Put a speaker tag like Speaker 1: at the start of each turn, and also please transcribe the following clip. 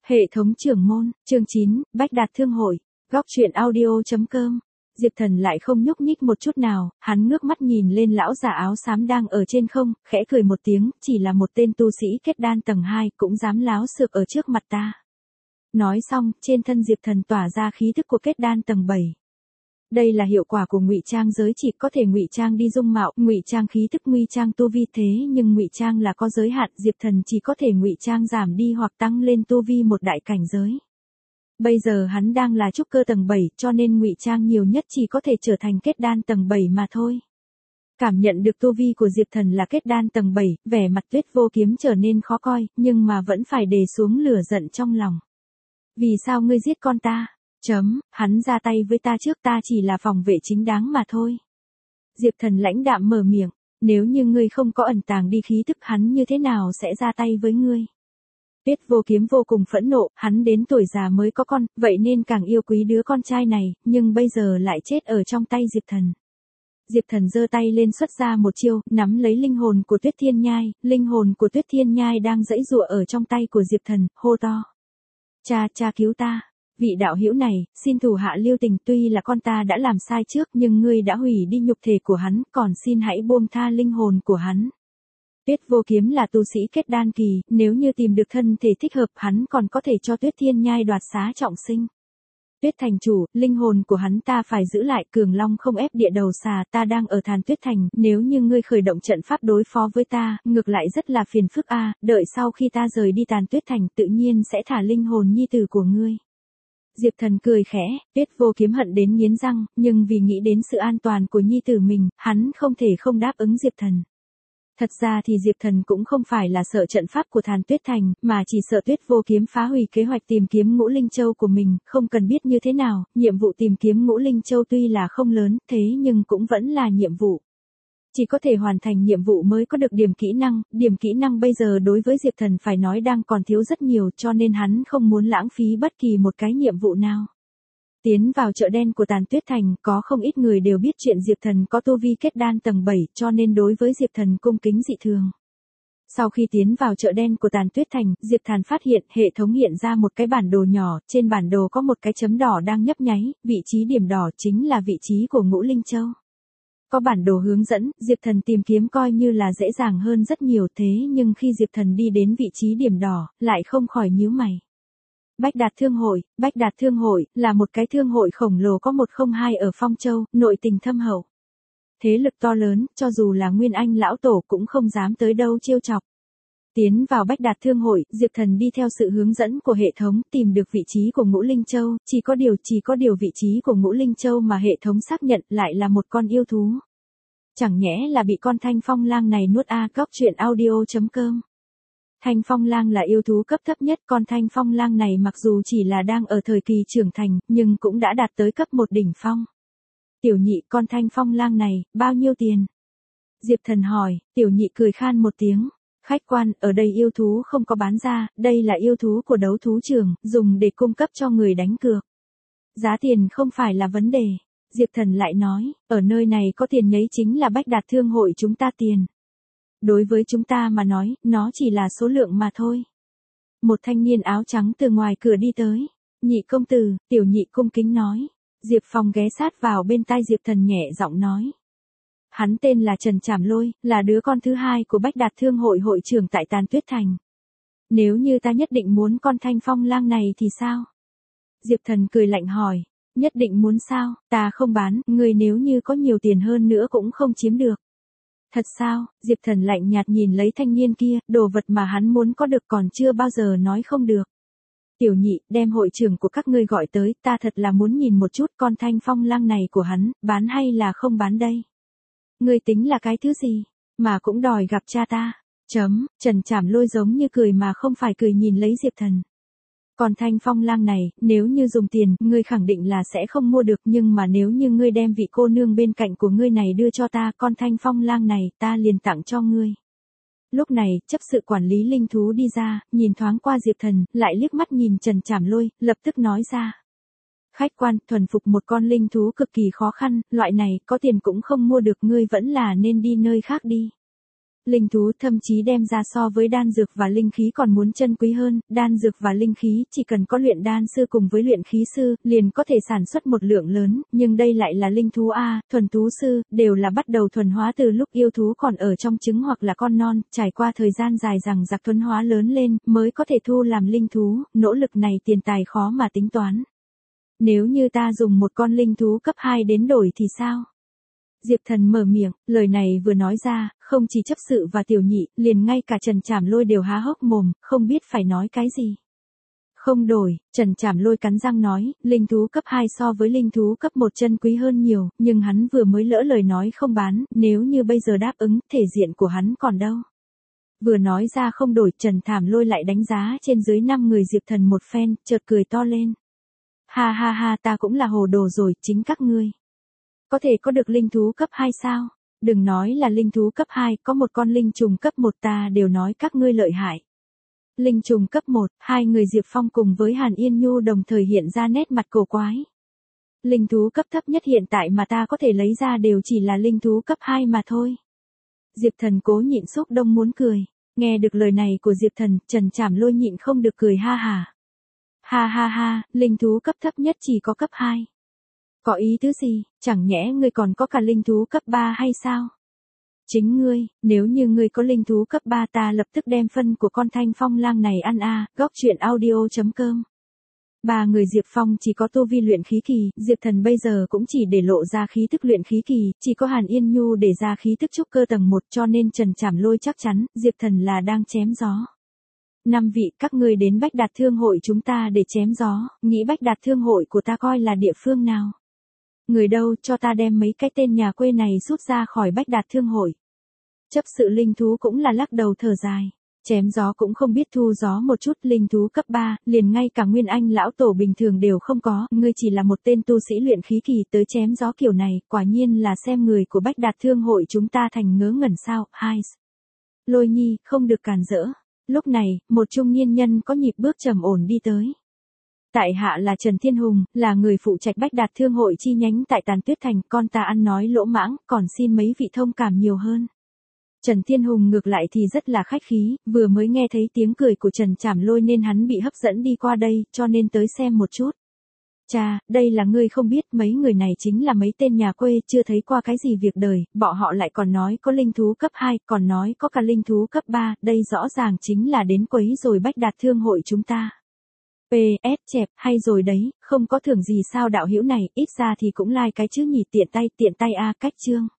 Speaker 1: Hệ thống trưởng môn, chương 9, Bách Đạt Thương hội, góc truyện audio.com. Diệp Thần lại không nhúc nhích một chút nào, hắn ngước mắt nhìn lên lão già áo xám đang ở trên không, khẽ cười một tiếng, chỉ là một tên tu sĩ kết đan tầng 2 cũng dám láo xược ở trước mặt ta. Nói xong, trên thân Diệp Thần tỏa ra khí thức của kết đan tầng 7. Đây là hiệu quả của ngụy trang giới chỉ, có thể ngụy trang đi dung mạo, ngụy trang khí thức, ngụy trang tu vi, thế nhưng ngụy trang là có giới hạn, Diệp Thần chỉ có thể ngụy trang giảm đi hoặc tăng lên tu vi một đại cảnh giới. Bây giờ hắn đang là trúc cơ tầng 7, cho nên ngụy trang nhiều nhất chỉ có thể trở thành kết đan tầng 7 mà thôi. Cảm nhận được tu vi của Diệp Thần là kết đan tầng 7, vẻ mặt Tuyết Vô Kiếm trở nên khó coi, nhưng mà vẫn phải đè xuống lửa giận trong lòng. Vì sao ngươi giết con ta? Hắn ra tay với ta trước, ta chỉ là phòng vệ chính đáng mà thôi. Diệp Thần lãnh đạm mở miệng, nếu như ngươi không có ẩn tàng đi khí tức, hắn như thế nào sẽ ra tay với ngươi? Tuyết Vô Kiếm vô cùng phẫn nộ, hắn đến tuổi già mới có con, vậy nên càng yêu quý đứa con trai này, nhưng bây giờ lại chết ở trong tay Diệp Thần. Diệp Thần giơ tay lên xuất ra một chiêu, nắm lấy linh hồn của Tuyết Thiên Nhai, linh hồn của Tuyết Thiên Nhai đang giãy giụa ở trong tay của Diệp Thần, hô to. Cha cứu ta. Vị đạo hữu này, xin thủ hạ lưu tình, tuy là con ta đã làm sai trước nhưng ngươi đã hủy đi nhục thể của hắn, còn xin hãy buông tha linh hồn của hắn. Tuyết Vô Kiếm là tu sĩ kết đan kỳ, nếu như tìm được thân thể thích hợp, hắn còn có thể cho Tuyết Thiên Nhai đoạt xá trọng sinh. Tuyết thành chủ, linh hồn của hắn ta phải giữ lại, Cường Long không ép địa đầu xà, ta đang ở Thàn Tuyết Thành, nếu như ngươi khởi động trận pháp đối phó với ta, ngược lại rất là phiền phức a, đợi sau khi ta rời đi Tàn Tuyết Thành tự nhiên sẽ thả linh hồn nhi tử của ngươi. Diệp Thần cười khẽ, Tuyết Vô Kiếm hận đến nghiến răng, nhưng vì nghĩ đến sự an toàn của nhi tử mình, hắn không thể không đáp ứng Diệp Thần. Thật ra thì Diệp Thần cũng không phải là sợ trận pháp của Thàn Tuyết Thành, mà chỉ sợ Tuyết Vô Kiếm phá hủy kế hoạch tìm kiếm Ngũ Linh Châu của mình, không cần biết như thế nào, nhiệm vụ tìm kiếm Ngũ Linh Châu tuy là không lớn, thế nhưng cũng vẫn là nhiệm vụ. Chỉ có thể hoàn thành nhiệm vụ mới có được điểm kỹ năng bây giờ đối với Diệp Thần phải nói đang còn thiếu rất nhiều, cho nên hắn không muốn lãng phí bất kỳ một cái nhiệm vụ nào. Tiến vào chợ đen của Tàn Tuyết Thành, có không ít người đều biết chuyện Diệp Thần có tu vi kết đan tầng 7, cho nên đối với Diệp Thần cung kính dị thường. Sau khi tiến vào chợ đen của Tàn Tuyết Thành, Diệp Thần phát hiện hệ thống hiện ra một cái bản đồ nhỏ, trên bản đồ có một cái chấm đỏ đang nhấp nháy, vị trí điểm đỏ chính là vị trí của Ngũ Linh Châu. Có bản đồ hướng dẫn, Diệp Thần tìm kiếm coi như là dễ dàng hơn rất nhiều, thế nhưng khi Diệp Thần đi đến vị trí điểm đỏ, lại không khỏi nhíu mày. Bách Đạt Thương hội là một cái thương hội khổng lồ có 102 ở Phong Châu, nội tình thâm hậu. Thế lực to lớn, cho dù là Nguyên Anh lão tổ cũng không dám tới đâu trêu chọc. Tiến vào Bách Đạt Thương hội, Diệp Thần đi theo sự hướng dẫn của hệ thống, tìm được vị trí của Ngũ Linh Châu, chỉ có điều vị trí của Ngũ Linh Châu mà hệ thống xác nhận lại là một con yêu thú. Chẳng nhẽ là bị con Thanh Phong Lang này nuốt a, góc truyện audio.com. Thanh Phong Lang là yêu thú cấp thấp nhất, con Thanh Phong Lang này mặc dù chỉ là đang ở thời kỳ trưởng thành, nhưng cũng đã đạt tới cấp 1 đỉnh phong. Tiểu nhị, con Thanh Phong Lang này, bao nhiêu tiền? Diệp Thần hỏi, tiểu nhị cười khan một tiếng. Khách quan, ở đây yêu thú không có bán ra, đây là yêu thú của đấu thú trường, dùng để cung cấp cho người đánh cược. Giá tiền không phải là vấn đề. Diệp Thần lại nói, ở nơi này có tiền nhấy chính là Bách Đạt Thương hội chúng ta tiền. Đối với chúng ta mà nói, nó chỉ là số lượng mà thôi. Một thanh niên áo trắng từ ngoài cửa đi tới. Nhị công tử, tiểu nhị cung kính nói. Diệp Phong ghé sát vào bên tai Diệp Thần nhẹ giọng nói. Hắn tên là Trần Trảm Lôi, là đứa con thứ hai của Bách Đạt Thương hội hội trưởng tại Tàn Tuyết Thành. Nếu như ta nhất định muốn con Thanh Phong Lang này thì sao? Diệp Thần cười lạnh hỏi. Nhất định muốn sao, ta không bán, người nếu như có nhiều tiền hơn nữa cũng không chiếm được. Thật sao? Diệp Thần lạnh nhạt nhìn lấy thanh niên kia, đồ vật mà hắn muốn có được còn chưa bao giờ nói không được. Tiểu nhị, đem hội trưởng của các ngươi gọi tới, ta thật là muốn nhìn một chút con Thanh Phong Lang này của hắn, bán hay là không bán đây? Ngươi tính là cái thứ gì, mà cũng đòi gặp cha ta? Trần Trảm Lôi giống như cười mà không phải cười nhìn lấy Diệp Thần. Còn Thanh Phong Lang này, nếu như dùng tiền, ngươi khẳng định là sẽ không mua được, nhưng mà nếu như ngươi đem vị cô nương bên cạnh của ngươi này đưa cho ta, con Thanh Phong Lang này, ta liền tặng cho ngươi. Lúc này, chấp sự quản lý linh thú đi ra, nhìn thoáng qua Diệp Thần, lại liếc mắt nhìn Trần Trảm Lôi, lập tức nói ra. Khách quan, thuần phục một con linh thú cực kỳ khó khăn, loại này, có tiền cũng không mua được, ngươi vẫn là nên đi nơi khác đi. Linh thú thậm chí đem ra so với đan dược và linh khí còn muốn chân quý hơn, đan dược và linh khí chỉ cần có luyện đan sư cùng với luyện khí sư, liền có thể sản xuất một lượng lớn, nhưng đây lại là linh thú A, thuần thú sư, đều là bắt đầu thuần hóa từ lúc yêu thú còn ở trong trứng hoặc là con non, trải qua thời gian dài rằng giặc thuần hóa lớn lên, mới có thể thu làm linh thú, nỗ lực này tiền tài khó mà tính toán. Nếu như ta dùng một con linh thú cấp 2 đến đổi thì sao? Diệp Thần mở miệng, lời này vừa nói ra, không chỉ chấp sự và tiểu nhị, liền ngay cả Trần Trảm Lôi đều há hốc mồm, không biết phải nói cái gì. Không đổi, Trần Trảm Lôi cắn răng nói, linh thú cấp 2 so với linh thú cấp 1 chân quý hơn nhiều, nhưng hắn vừa mới lỡ lời nói không bán, nếu như bây giờ đáp ứng, thể diện của hắn còn đâu. Vừa nói ra không đổi, Trần Trảm Lôi lại đánh giá trên dưới 5 người Diệp Thần một phen, chợt cười to lên. Ha ha ha, ta cũng là hồ đồ rồi, chính các ngươi. Có thể có được linh thú cấp 2 sao? Đừng nói là linh thú cấp 2, có một con linh trùng cấp 1 ta đều nói các ngươi lợi hại. Linh trùng cấp 1, hai người Diệp Phong cùng với Hàn Yên Nhu đồng thời hiện ra nét mặt cổ quái. Linh thú cấp thấp nhất hiện tại mà ta có thể lấy ra đều chỉ là linh thú cấp 2 mà thôi. Diệp Thần cố nhịn xúc đông muốn cười. Nghe được lời này của Diệp Thần, Trần Trảm Lôi nhịn không được cười ha hả. Ha ha ha, linh thú cấp thấp nhất chỉ có cấp 2. Có ý tứ gì, chẳng nhẽ ngươi còn có cả linh thú cấp 3 hay sao? Chính ngươi, nếu như ngươi có linh thú cấp 3 ta lập tức đem phân của con thanh phong lang này ăn a. Góc truyện audio.com. Ba người Diệp Phong chỉ có tu vi luyện khí kỳ, Diệp Thần bây giờ cũng chỉ để lộ ra khí tức luyện khí kỳ, chỉ có Hàn Yên Nhu để ra khí tức trúc cơ tầng 1 cho nên Trần Trảm Lôi chắc chắn, Diệp Thần là đang chém gió. 5 vị, các ngươi đến Bách Đạt Thương hội chúng ta để chém gió, nghĩ Bách Đạt Thương hội của ta coi là địa phương nào? Người đâu, cho ta đem mấy cái tên nhà quê này rút ra khỏi Bách Đạt Thương hội. Chấp sự linh thú cũng là lắc đầu thở dài. Chém gió cũng không biết thu gió một chút, linh thú cấp 3, liền ngay cả Nguyên Anh lão tổ bình thường đều không có, ngươi chỉ là một tên tu sĩ luyện khí kỳ tới chém gió kiểu này, quả nhiên là xem người của Bách Đạt Thương hội chúng ta thành ngớ ngẩn sao, hai. Lôi Nhi, không được cản rỡ. Lúc này, một trung niên nhân có nhịp bước trầm ổn đi tới. Tại hạ là Trần Thiên Hùng, là người phụ trách Bách Đạt Thương hội chi nhánh tại Tàn Tuyết Thành, con ta ăn nói lỗ mãng, còn xin mấy vị thông cảm nhiều hơn. Trần Thiên Hùng ngược lại thì rất là khách khí, vừa mới nghe thấy tiếng cười của Trần Trảm Lôi nên hắn bị hấp dẫn đi qua đây, cho nên tới xem một chút. Chà, đây là ngươi không biết, mấy người này chính là mấy tên nhà quê, chưa thấy qua cái gì việc đời, bọn họ lại còn nói có linh thú cấp 2, còn nói có cả linh thú cấp 3, đây rõ ràng chính là đến quấy rồi Bách Đạt Thương hội chúng ta. PS chẹp, hay rồi đấy, không có thưởng gì sao đạo hữu này, ít ra thì cũng like cái chứ nhỉ, tiện tay a, cách chương.